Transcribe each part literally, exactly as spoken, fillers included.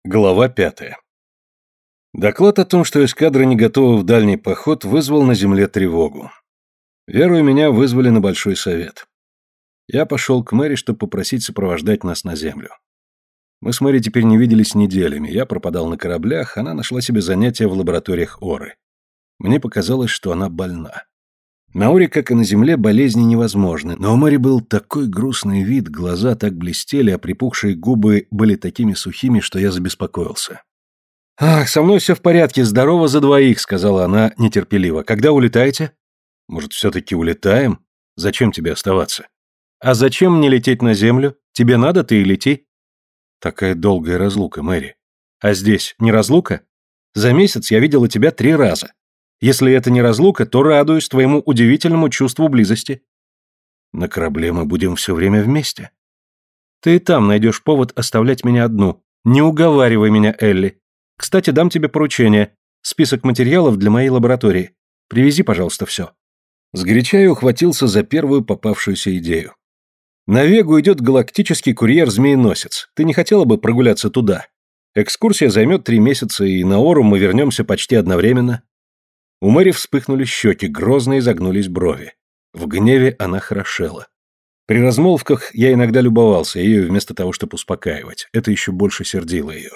Глава пятая. Доклад о том, что эскадра не готова в дальний поход, вызвал на земле тревогу. Веру и меня вызвали на большой совет. Я пошел к Мэри, чтобы попросить сопровождать нас на землю. Мы с Мэри теперь не виделись неделями, я пропадал на кораблях, она нашла себе занятия в лабораториях Оры. Мне показалось, что она больна. На Оре, как и на земле, болезни невозможны, но у Мэри был такой грустный вид, глаза так блестели, а припухшие губы были такими сухими, что я забеспокоился. «Ах, со мной все в порядке, здорово за двоих», — сказала она нетерпеливо. «Когда улетаете?» «Может, все-таки улетаем? Зачем тебе оставаться?» «А зачем мне лететь на землю? Тебе надо, ты и лети». «Такая долгая разлука, Мэри. А здесь не разлука? За месяц я видела тебя три раза. Если это не разлука, то радуюсь твоему удивительному чувству близости». «На корабле мы будем все время вместе». «Ты и там найдешь повод оставлять меня одну. Не уговаривай меня, Элли. Кстати, дам тебе поручение. Список материалов для моей лаборатории. Привези, пожалуйста, все». Сгоряча я ухватился за первую попавшуюся идею. «На Вегу идет галактический курьер-змееносец. Ты не хотела бы прогуляться туда? Экскурсия займет три месяца, и на Ору мы вернемся почти одновременно». У Мэри вспыхнули щеки, грозно изогнулись брови. В гневе она хорошела. При размолвках я иногда любовался ею вместо того, чтобы успокаивать. Это еще больше сердило ее.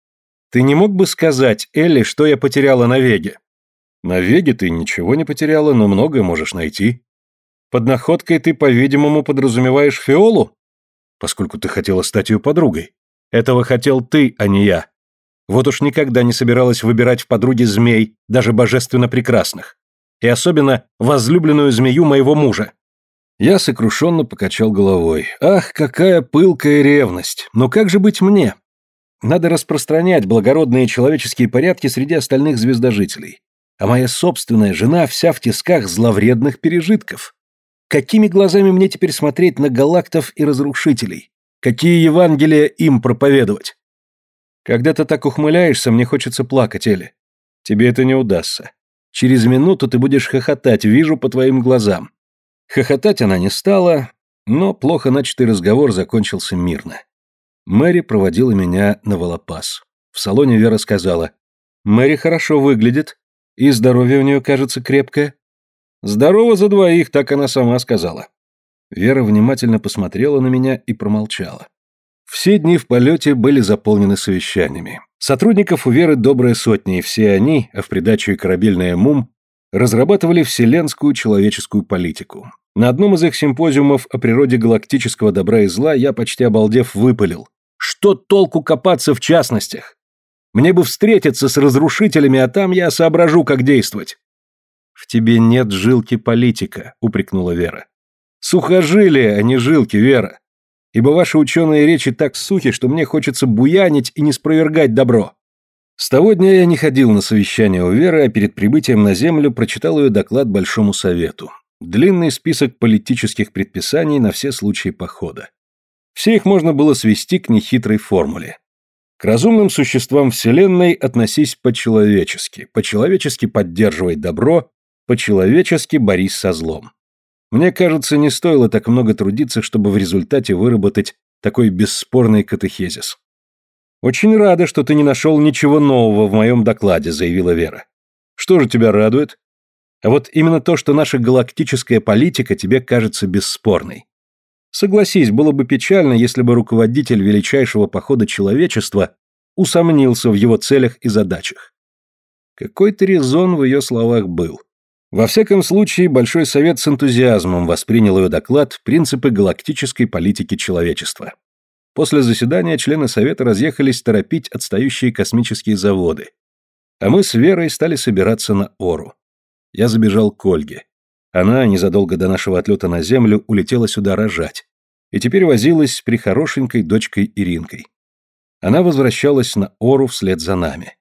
«Ты не мог бы сказать, Элли, что я потеряла на Веге?» «На Веге ты ничего не потеряла, но многое можешь найти». «Под находкой ты, по-видимому, подразумеваешь Фиолу?» «Поскольку ты хотела стать ее подругой». «Этого хотел ты, а не я. Вот уж никогда не собиралась выбирать в подруги змей, даже божественно прекрасных. И особенно возлюбленную змею моего мужа». Я сокрушенно покачал головой. «Ах, какая пылкая ревность! Но как же быть мне? Надо распространять благородные человеческие порядки среди остальных звездожителей. А моя собственная жена вся в тисках зловредных пережитков. Какими глазами мне теперь смотреть на галактов и разрушителей? Какие Евангелия им проповедовать?» «Когда ты так ухмыляешься, мне хочется плакать, Элли. Тебе это не удастся. Через минуту ты будешь хохотать, вижу по твоим глазам». Хохотать она не стала, но плохо начатый разговор закончился мирно. Мэри проводила меня на Волопас. В салоне Вера сказала: «Мэри хорошо выглядит, и здоровье у нее, кажется, крепкое». «Здорово за двоих», так она сама сказала. Вера внимательно посмотрела на меня и промолчала. Все дни в полете были заполнены совещаниями. Сотрудников у Веры добрая сотня, и все они, а в придачу и корабельная МУМ, разрабатывали вселенскую человеческую политику. На одном из их симпозиумов о природе галактического добра и зла я, почти обалдев, выпалил: «Что толку копаться в частностях? Мне бы встретиться с разрушителями, а там я соображу, как действовать». «В тебе нет жилки политика», — упрекнула Вера. «Сухожилие, а не жилки, Вера. Ибо ваши ученые речи так сухи, что мне хочется буянить и не спровергать добро». С того дня я не ходил на совещание у Веры, а перед прибытием на Землю прочитал ее доклад Большому Совету. Длинный список политических предписаний на все случаи похода. Все их можно было свести к нехитрой формуле. К разумным существам Вселенной относись по-человечески, по-человечески поддерживай добро, по-человечески борись со злом. Мне кажется, не стоило так много трудиться, чтобы в результате выработать такой бесспорный катехезис. «Очень рада, что ты не нашел ничего нового в моем докладе», — заявила Вера. «Что же тебя радует? А вот именно то, что наша галактическая политика тебе кажется бесспорной. Согласись, было бы печально, если бы руководитель величайшего похода человечества усомнился в его целях и задачах». Какой-то резон в ее словах был. Во всяком случае, Большой Совет с энтузиазмом воспринял ее доклад «Принципы галактической политики человечества». После заседания члены Совета разъехались торопить отстающие космические заводы. А мы с Верой стали собираться на Ору. Я забежал к Ольге. Она, незадолго до нашего отлета на Землю, улетела сюда рожать. И теперь возилась с прихорошенькой дочкой Иринкой. Она возвращалась на Ору вслед за нами.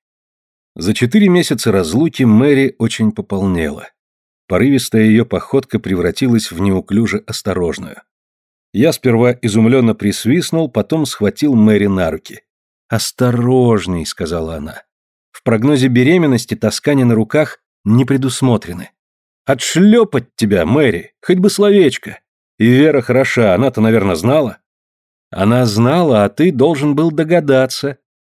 За четыре месяца разлуки Мэри очень пополнела. Порывистая ее походка превратилась в неуклюже осторожную. Я сперва изумленно присвистнул, потом схватил Мэри на руки. «Осторожней», — сказала она. «В прогнозе беременности таскания на руках не предусмотрены. Отшлепать тебя, Мэри, хоть бы словечко. И Вера хороша, она-то, наверное, знала». «Она знала, а ты должен был догадаться.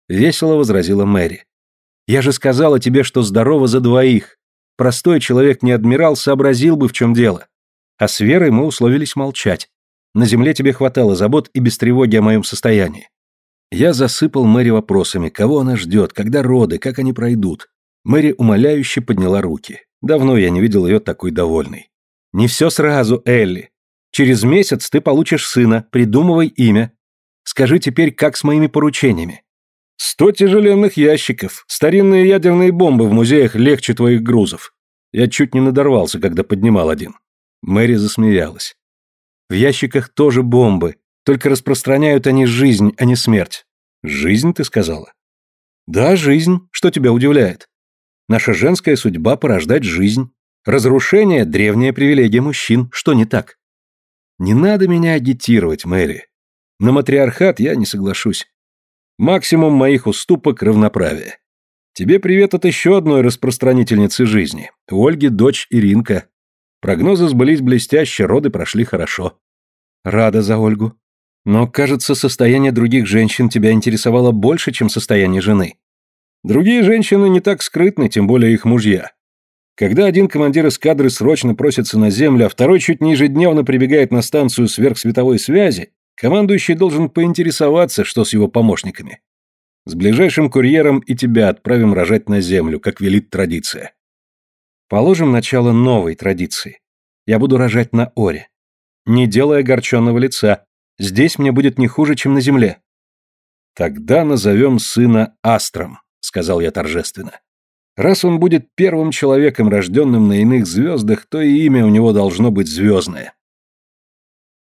весело возразила Мэри. «Я же сказала тебе, что здорово за двоих. Простой человек не адмирал сообразил бы, в чем дело. А с Верой мы условились молчать. На земле тебе хватало забот и без тревоги о моем состоянии». Я засыпал Мэри вопросами, кого она ждет, когда роды, как они пройдут. Мэри умоляюще подняла руки. Давно я не видел ее такой довольной. «Не все сразу, Элли. Через месяц ты получишь сына, придумывай имя. Скажи теперь, как с моими поручениями?» «Сто тяжеленных ящиков, старинные ядерные бомбы в музеях легче твоих грузов. Я чуть не надорвался, когда поднимал один». Мэри засмеялась. «В ящиках тоже бомбы, только распространяют они жизнь, а не смерть». «Жизнь, ты сказала?» «Да, жизнь. Что тебя удивляет? Наша женская судьба — порождать жизнь. Разрушение — древняя привилегия мужчин. Что не так?» «Не надо меня агитировать, Мэри. На матриархат я не соглашусь. Максимум моих уступок — равноправие. Тебе привет от еще одной распространительницы жизни. У Ольги дочь Иринка. Прогнозы сбылись блестяще, роды прошли хорошо». «Рада за Ольгу. Но, кажется, состояние других женщин тебя интересовало больше, чем состояние жены». «Другие женщины не так скрытны, тем более их мужья. Когда один командир эскадры срочно просится на землю, а второй чуть не ежедневно прибегает на станцию сверхсветовой связи, командующий должен поинтересоваться, что с его помощниками. С ближайшим курьером и тебя отправим рожать на землю, как велит традиция». «Положим начало новой традиции. Я буду рожать на Оре. Не делая огорченного лица. Здесь мне будет не хуже, чем на земле». «Тогда назовем сына Астром», — сказал я торжественно. «Раз он будет первым человеком, рожденным на иных звездах, то и имя у него должно быть звездное».